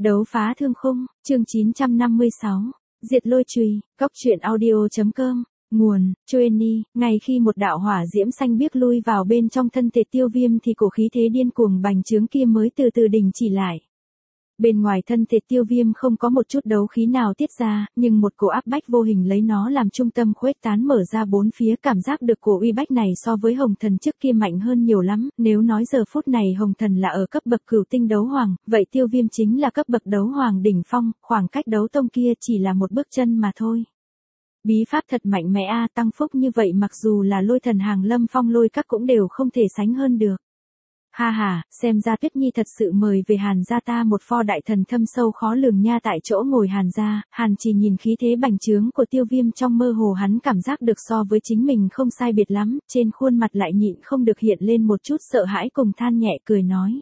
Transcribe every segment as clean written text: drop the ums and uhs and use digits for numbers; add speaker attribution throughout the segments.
Speaker 1: Đấu phá thương khung, chương 956. Diệt lôi chùy, Cóc truyện audio.com. Nguồn, Chueni. Ngay khi một đạo hỏa diễm xanh biếc lui vào bên trong thân thể Tiêu Viêm thì cổ khí thế điên cuồng bành trướng kia mới từ từ đình chỉ lại. Bên ngoài thân thể Tiêu Viêm không có một chút đấu khí nào tiết ra, nhưng một cổ áp bách vô hình lấy nó làm trung tâm khuếch tán mở ra bốn phía, cảm giác được cổ uy bách này so với Hồng Thần trước kia mạnh hơn nhiều lắm. Nếu nói giờ phút này Hồng Thần là ở cấp bậc cửu tinh đấu hoàng, vậy Tiêu Viêm chính là cấp bậc đấu hoàng đỉnh phong, khoảng cách đấu tông kia chỉ là một bước chân mà thôi. Bí pháp thật mạnh mẽ a, tăng phúc như vậy mặc dù là Lôi Thần Hàng Lâm Phong Lôi Các cũng đều không thể sánh hơn được. Ha ha, xem ra Tuyết Nhi thật sự mời về Hàn gia ta một pho đại thần thâm sâu khó lường nha. Tại chỗ ngồi Hàn gia, Hàn Chỉ nhìn khí thế bành trướng của Tiêu Viêm trong mơ hồ hắn cảm giác được so với chính mình không sai biệt lắm, trên khuôn mặt lại nhịn không được hiện lên một chút sợ hãi cùng than nhẹ cười nói.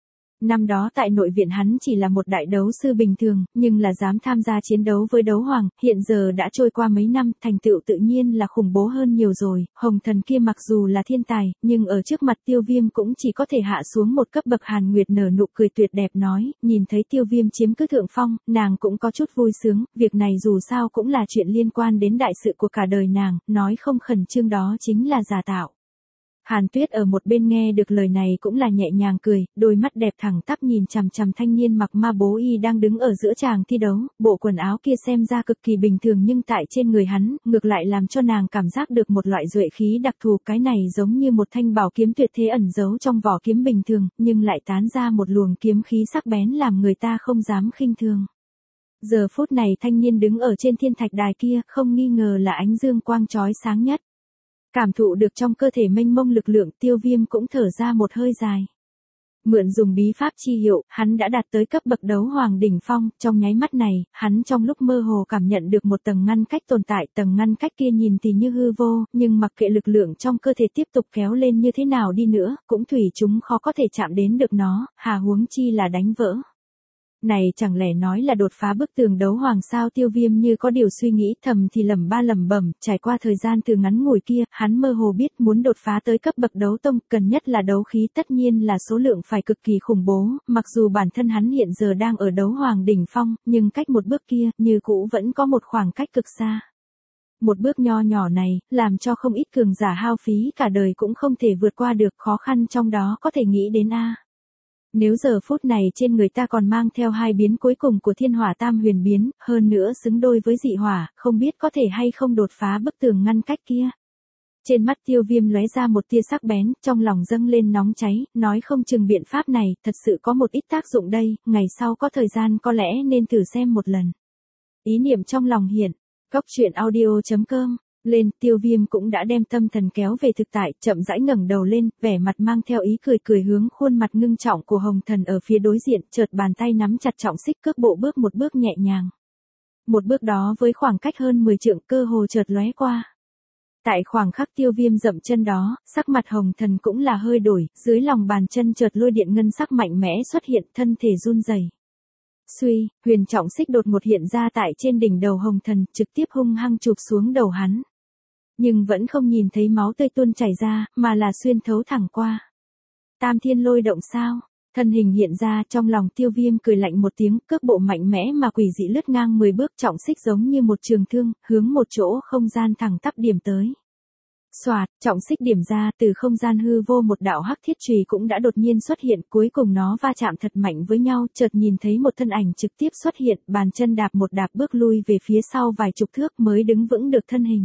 Speaker 1: Năm đó tại nội viện hắn chỉ là một đại đấu sư bình thường, nhưng là dám tham gia chiến đấu với đấu hoàng, hiện giờ đã trôi qua mấy năm, thành tựu tự nhiên là khủng bố hơn nhiều rồi. Hồng Thần kia mặc dù là thiên tài, nhưng ở trước mặt Tiêu Viêm cũng chỉ có thể hạ xuống một cấp bậc. Hàn Nguyệt nở nụ cười tuyệt đẹp nói, nhìn thấy Tiêu Viêm chiếm cứ thượng phong, nàng cũng có chút vui sướng, việc này dù sao cũng là chuyện liên quan đến đại sự của cả đời nàng, nói không khẩn trương đó chính là giả tạo. Hàn Tuyết ở một bên nghe được lời này cũng là nhẹ nhàng cười, đôi mắt đẹp thẳng tắp nhìn chằm chằm thanh niên mặc ma bố y đang đứng ở giữa tràng thi đấu, bộ quần áo kia xem ra cực kỳ bình thường nhưng tại trên người hắn, ngược lại làm cho nàng cảm giác được một loại duệ khí đặc thù, cái này giống như một thanh bảo kiếm tuyệt thế ẩn giấu trong vỏ kiếm bình thường, nhưng lại tán ra một luồng kiếm khí sắc bén làm người ta không dám khinh thường. Giờ phút này thanh niên đứng ở trên thiên thạch đài kia, không nghi ngờ là ánh dương quang chói sáng nhất. Cảm thụ được trong cơ thể mênh mông lực lượng, Tiêu Viêm cũng thở ra một hơi dài. Mượn dùng bí pháp chi hiệu, hắn đã đạt tới cấp bậc đấu hoàng đỉnh phong, trong nháy mắt này, hắn trong lúc mơ hồ cảm nhận được một tầng ngăn cách tồn tại, tầng ngăn cách kia nhìn thì như hư vô, nhưng mặc kệ lực lượng trong cơ thể tiếp tục kéo lên như thế nào đi nữa, cũng thủy chúng khó có thể chạm đến được nó, hà huống chi là đánh vỡ. Này chẳng lẽ nói là đột phá bức tường đấu hoàng sao? Tiêu Viêm như có điều suy nghĩ, thầm thì lẩm bẩm, trải qua thời gian từ ngắn ngủi kia, hắn mơ hồ biết muốn đột phá tới cấp bậc đấu tông, cần nhất là đấu khí, tất nhiên là số lượng phải cực kỳ khủng bố, mặc dù bản thân hắn hiện giờ đang ở đấu hoàng đỉnh phong, nhưng cách một bước kia, như cũ vẫn có một khoảng cách cực xa. Một bước nho nhỏ này, làm cho không ít cường giả hao phí cả đời cũng không thể vượt qua được, khó khăn trong đó có thể nghĩ đến a. Nếu giờ phút này trên người ta còn mang theo hai biến cuối cùng của thiên hỏa tam huyền biến, hơn nữa xứng đôi với dị hỏa, không biết có thể hay không đột phá bức tường ngăn cách kia. Trên mắt Tiêu Viêm lóe ra một tia sắc bén, trong lòng dâng lên nóng cháy, nói không chừng biện pháp này thật sự có một ít tác dụng đây, ngày sau có thời gian có lẽ nên thử xem một lần. Ý niệm trong lòng hiện, Cóc truyện audio.com. Lên, Tiêu Viêm cũng đã đem tâm thần kéo về thực tại, chậm rãi ngẩng đầu lên, vẻ mặt mang theo ý cười hướng khuôn mặt ngưng trọng của Hồng Thần ở phía đối diện, chợt bàn tay nắm chặt trọng xích, cước bộ bước một bước nhẹ nhàng. Một bước đó với khoảng cách hơn 10 trượng cơ hồ chợt lóe qua. Tại khoảng khắc Tiêu Viêm dậm chân đó, sắc mặt Hồng Thần cũng là hơi đổi, dưới lòng bàn chân chợt lôi điện ngân sắc mạnh mẽ xuất hiện, thân thể run rẩy. Suy, huyền trọng xích đột ngột hiện ra tại trên đỉnh đầu Hồng Thần, trực tiếp hung hăng chụp xuống đầu hắn. Nhưng vẫn không nhìn thấy máu tươi tuôn chảy ra, mà là xuyên thấu thẳng qua. Tam thiên lôi động sao? Thân hình hiện ra, trong lòng Tiêu Viêm cười lạnh một tiếng, cước bộ mạnh mẽ mà quỷ dị lướt ngang 10 bước, trọng xích giống như một trường thương, hướng một chỗ không gian thẳng tắp điểm tới. Xoạt, trọng xích điểm ra, từ không gian hư vô một đạo hắc thiết chùy cũng đã đột nhiên xuất hiện, cuối cùng nó va chạm thật mạnh với nhau, chợt nhìn thấy một thân ảnh trực tiếp xuất hiện, bàn chân đạp một đạp bước lui về phía sau vài chục thước mới đứng vững được thân hình.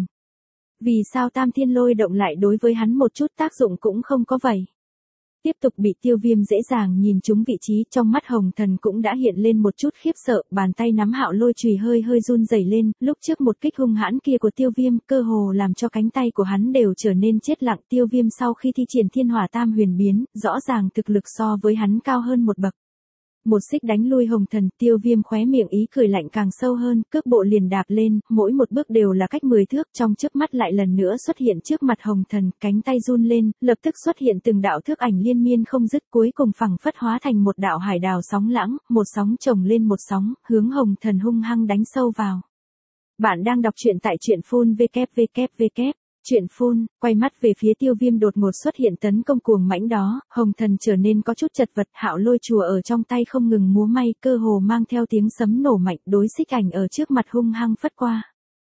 Speaker 1: Vì sao tam thiên lôi động lại đối với hắn một chút tác dụng cũng không có vậy? Tiếp tục bị Tiêu Viêm dễ dàng nhìn trúng vị trí, trong mắt Hồng Thần cũng đã hiện lên một chút khiếp sợ, bàn tay nắm hạo lôi chùy hơi run rẩy lên, lúc trước một kích hung hãn kia của Tiêu Viêm, cơ hồ làm cho cánh tay của hắn đều trở nên chết lặng. Tiêu Viêm sau khi thi triển thiên hỏa tam huyền biến, rõ ràng thực lực so với hắn cao hơn một bậc. Một xích đánh lui Hồng Thần, Tiêu Viêm khóe miệng ý cười lạnh càng sâu hơn, cước bộ liền đạp lên, mỗi một bước đều là cách 10 thước, trong chớp mắt lại lần nữa xuất hiện trước mặt Hồng Thần, cánh tay run lên, lập tức xuất hiện từng đạo thước ảnh liên miên không dứt, cuối cùng phẳng phất hóa thành một đạo hải đào sóng lãng, một sóng chồng lên một sóng, hướng Hồng Thần hung hăng đánh sâu vào. Bạn đang đọc truyện tại truyện full www. Chuyện phun, quay mắt về phía Tiêu Viêm đột ngột xuất hiện tấn công cuồng mãnh đó, Hồng Thần trở nên có chút chật vật, Hạo Lôi chùa ở trong tay không ngừng múa may, cơ hồ mang theo tiếng sấm nổ mạnh, đối xích ảnh ở trước mặt hung hăng phất qua.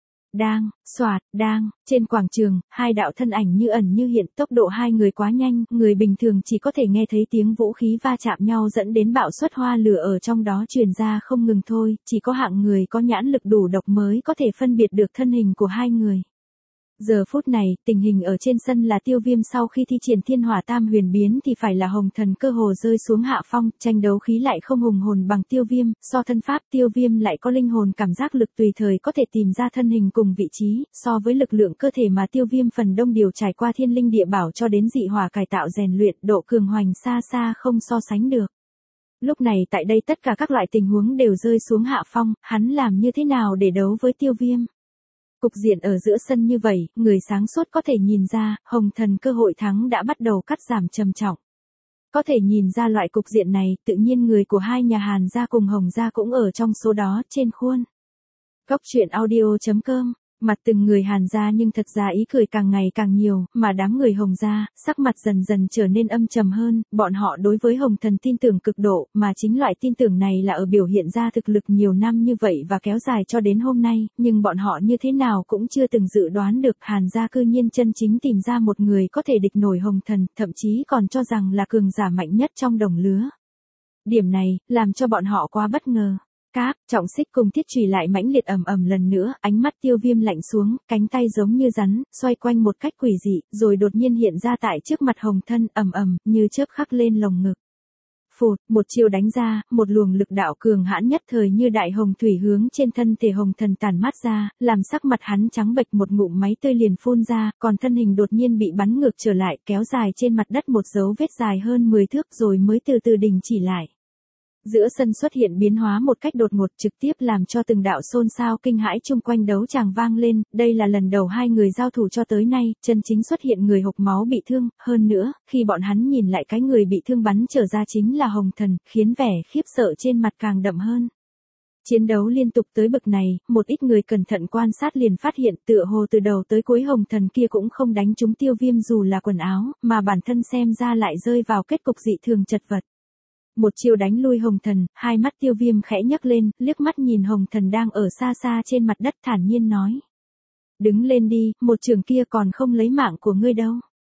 Speaker 1: Đang, xoạt, đang, trên quảng trường, hai đạo thân ảnh như ẩn như hiện, tốc độ hai người quá nhanh, người bình thường chỉ có thể nghe thấy tiếng vũ khí va chạm nhau dẫn đến bạo suất hoa lửa ở trong đó truyền ra không ngừng thôi, chỉ có hạng người có nhãn lực đủ độc mới có thể phân biệt được thân hình của hai người. Giờ phút này, tình hình ở trên sân là Tiêu Viêm sau khi thi triển Thiên Hỏa Tam Huyền biến thì phải là Hồng Thần cơ hồ rơi xuống hạ phong, tranh đấu khí lại không hùng hồn bằng Tiêu Viêm, so thân pháp Tiêu Viêm lại có linh hồn cảm giác lực tùy thời có thể tìm ra thân hình cùng vị trí, so với lực lượng cơ thể mà Tiêu Viêm phần đông điều trải qua thiên linh địa bảo cho đến dị hỏa cải tạo rèn luyện, độ cường hoành xa xa không so sánh được. Lúc này tại đây tất cả các loại tình huống đều rơi xuống hạ phong, hắn làm như thế nào để đấu với Tiêu Viêm? Cục diện ở giữa sân như vậy, người sáng suốt có thể nhìn ra, Hồng Thần cơ hội thắng đã bắt đầu cắt giảm trầm trọng. Có thể nhìn ra loại cục diện này, tự nhiên người của hai nhà Hàn gia cùng Hồng gia cũng ở trong số đó, trên khuôn. Góc truyện audio.com, mặt từng người Hàn gia nhưng thật ra ý cười càng ngày càng nhiều, mà đám người Hồng gia, sắc mặt dần dần trở nên âm trầm hơn, bọn họ đối với Hồng Thần tin tưởng cực độ, mà chính loại tin tưởng này là ở biểu hiện ra thực lực nhiều năm như vậy và kéo dài cho đến hôm nay, nhưng bọn họ như thế nào cũng chưa từng dự đoán được Hàn gia cư nhiên chân chính tìm ra một người có thể địch nổi Hồng Thần, thậm chí còn cho rằng là cường giả mạnh nhất trong đồng lứa. Điểm này, làm cho bọn họ quá bất ngờ. Các, trọng xích cùng thiết chùy lại mãnh liệt ầm ầm lần nữa, ánh mắt Tiêu Viêm lạnh xuống, cánh tay giống như rắn, xoay quanh một cách quỷ dị, rồi đột nhiên hiện ra tại trước mặt Hồng Thân, ầm ầm, như chớp khắc lên lồng ngực. Phụt, một chiêu đánh ra, một luồng lực đạo cường hãn nhất thời như đại hồng thủy hướng trên thân thể Hồng Thần tản mát ra, làm sắc mặt hắn trắng bệch, một ngụm máu tươi liền phun ra, còn thân hình đột nhiên bị bắn ngược trở lại, kéo dài trên mặt đất một dấu vết dài hơn 10 thước rồi mới từ từ đình chỉ lại. Giữa sân xuất hiện biến hóa một cách đột ngột, trực tiếp làm cho từng đạo xôn xao kinh hãi chung quanh đấu tràng vang lên, đây là lần đầu hai người giao thủ cho tới nay, chân chính xuất hiện người hộc máu bị thương, hơn nữa, khi bọn hắn nhìn lại cái người bị thương bắn trở ra chính là Hồng Thần, khiến vẻ khiếp sợ trên mặt càng đậm hơn. Chiến đấu liên tục tới bậc này, một ít người cẩn thận quan sát liền phát hiện tựa hồ từ đầu tới cuối Hồng Thần kia cũng không đánh trúng Tiêu Viêm dù là quần áo, mà bản thân xem ra lại rơi vào kết cục dị thường chật vật. Một chiêu đánh lui Hồng Thần, hai mắt Tiêu Viêm khẽ nhấc lên, liếc mắt nhìn Hồng Thần đang ở xa xa trên mặt đất thản nhiên nói. Đứng lên đi, một trường kia còn không lấy mạng của ngươi đâu.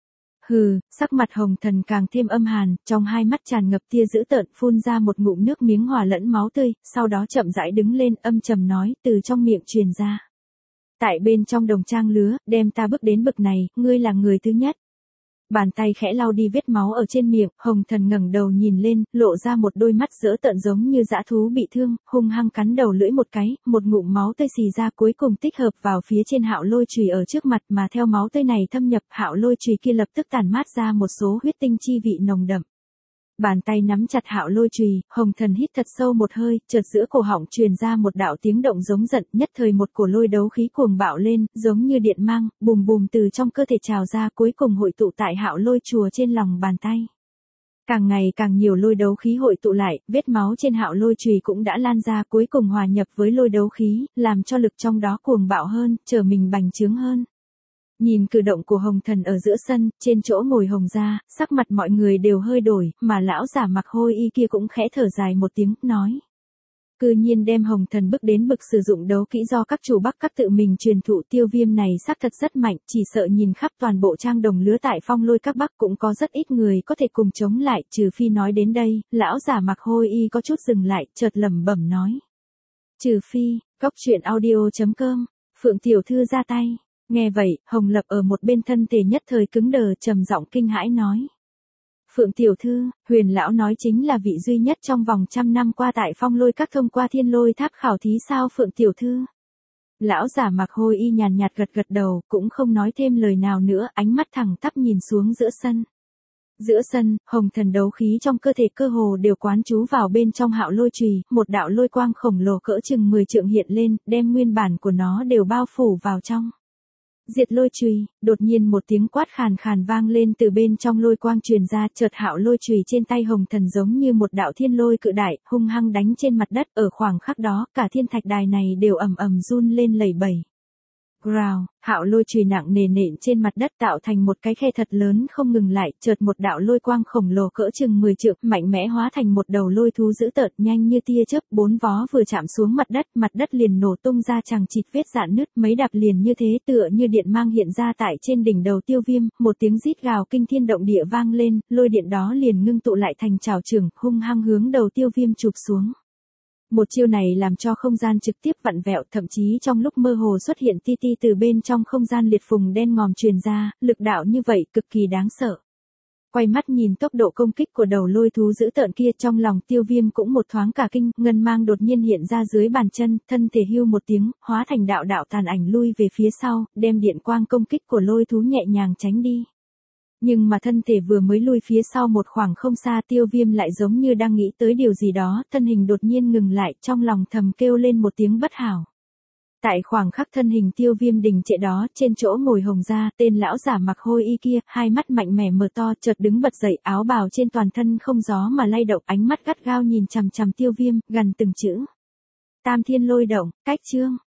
Speaker 1: Hừ, sắc mặt Hồng Thần càng thêm âm hàn, trong hai mắt tràn ngập tia dữ tợn, phun ra một ngụm nước miếng hòa lẫn máu tươi, sau đó chậm rãi đứng lên, âm trầm nói, từ trong miệng truyền ra. Tại bên trong đồng trang lứa, đem ta bước đến bậc này, ngươi là người thứ nhất. Bàn tay khẽ lau đi vết máu ở trên miệng, Hồng Thần ngẩng đầu nhìn lên, lộ ra một đôi mắt dữ tợn giống như dã thú bị thương, hung hăng cắn đầu lưỡi một cái, một ngụm máu tươi xì ra cuối cùng tích hợp vào phía trên Hạo Lôi chùy ở trước mặt, mà theo máu tươi này thâm nhập, Hạo Lôi chùy kia lập tức tản mát ra một số huyết tinh chi vị nồng đậm. Bàn tay nắm chặt Hạo Lôi chùy, Hồng Thần hít thật sâu một hơi, chợt giữa cổ họng truyền ra một đạo tiếng động giống giận, nhất thời một cổ lôi đấu khí cuồng bạo lên, giống như điện mang, bùm bùm từ trong cơ thể trào ra, cuối cùng hội tụ tại Hạo Lôi chùa trên lòng bàn tay. Càng ngày càng nhiều lôi đấu khí hội tụ lại, vết máu trên Hạo Lôi chùy cũng đã lan ra, cuối cùng hòa nhập với lôi đấu khí, làm cho lực trong đó cuồng bạo hơn, trở mình bành trướng hơn. Nhìn cử động của Hồng Thần ở giữa sân, trên chỗ ngồi Hồng gia, sắc mặt mọi người đều hơi đổi, mà lão giả mặc hôi y kia cũng khẽ thở dài một tiếng, nói. Cư nhiên đem Hồng Thần bước đến bực sử dụng đấu kỹ do các chủ Bắc các tự mình truyền thụ, Tiêu Viêm này xác thật rất mạnh, chỉ sợ nhìn khắp toàn bộ trang đồng lứa tại Phong Lôi các Bắc cũng có rất ít người có thể cùng chống lại, trừ phi nói đến đây, lão giả mặc hôi y có chút dừng lại, chợt lẩm bẩm nói. Trừ phi, góc truyện audio.com, Phượng Tiểu Thư ra tay. Nghe vậy, Hồng Lập ở một bên thân thể nhất thời cứng đờ, trầm giọng kinh hãi nói. Phượng Tiểu Thư, Huyền Lão nói chính là vị duy nhất trong vòng 100 năm qua tại Phong Lôi các thông qua Thiên Lôi Tháp khảo thí sao Phượng Tiểu Thư? Lão giả mặc hôi y nhàn nhạt gật gật đầu, cũng không nói thêm lời nào nữa, ánh mắt thẳng tắp nhìn xuống giữa sân. Giữa sân, Hồng Thần đấu khí trong cơ thể cơ hồ đều quán trú vào bên trong Hạo Lôi chùy, một đạo lôi quang khổng lồ cỡ chừng 10 trượng hiện lên, đem nguyên bản của nó đều bao phủ vào trong. Diệt Lôi chùy, đột nhiên một tiếng quát khàn khàn vang lên từ bên trong lôi quang truyền ra, chợt Hạo Lôi chùy trên tay Hồng Thần giống như một đạo thiên lôi cự đại, hung hăng đánh trên mặt đất, ở khoảng khắc đó, cả thiên thạch đài này đều ầm ầm run lên lẩy bẩy. Ground, Hạo lôi chùy nặng nề nện trên mặt đất tạo thành một cái khe thật lớn không ngừng lại, chợt một đạo lôi quang khổng lồ cỡ chừng 10 trượng, mạnh mẽ hóa thành một đầu lôi thú dữ tợn nhanh như tia chớp, 4 vó vừa chạm xuống mặt đất liền nổ tung ra chằng chịt vết rạn nứt, mấy đạp liền như thế tựa như điện mang hiện ra tại trên đỉnh đầu Tiêu Viêm, một tiếng rít gào kinh thiên động địa vang lên, lôi điện đó liền ngưng tụ lại thành trảo chưởng, hung hăng hướng đầu Tiêu Viêm chụp xuống. Một chiêu này làm cho không gian trực tiếp vặn vẹo, thậm chí trong lúc mơ hồ xuất hiện ti ti từ bên trong không gian liệt phùng đen ngòm truyền ra, lực đạo như vậy cực kỳ đáng sợ. Quay mắt nhìn tốc độ công kích của đầu lôi thú dữ tợn kia, trong lòng Tiêu Viêm cũng một thoáng cả kinh, ngân mang đột nhiên hiện ra dưới bàn chân, thân thể hưu một tiếng, hóa thành đạo đạo tàn ảnh lui về phía sau, đem điện quang công kích của lôi thú nhẹ nhàng tránh đi. Nhưng mà thân thể vừa mới lui phía sau một khoảng không xa, Tiêu Viêm lại giống như đang nghĩ tới điều gì đó, thân hình đột nhiên ngừng lại, trong lòng thầm kêu lên một tiếng bất hảo. Tại khoảng khắc thân hình Tiêu Viêm đình trệ đó, trên chỗ ngồi Hồng Gia, tên lão giả mặc hôi y kia, hai mắt mạnh mẽ mở to, chợt đứng bật dậy, áo bào trên toàn thân không gió mà lay động, ánh mắt gắt gao nhìn chằm chằm Tiêu Viêm, gần từng chữ. Tam thiên lôi động, cách chương.